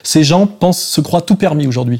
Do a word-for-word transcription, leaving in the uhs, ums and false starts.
Ces gens pensent, se croient tout permis aujourd'hui.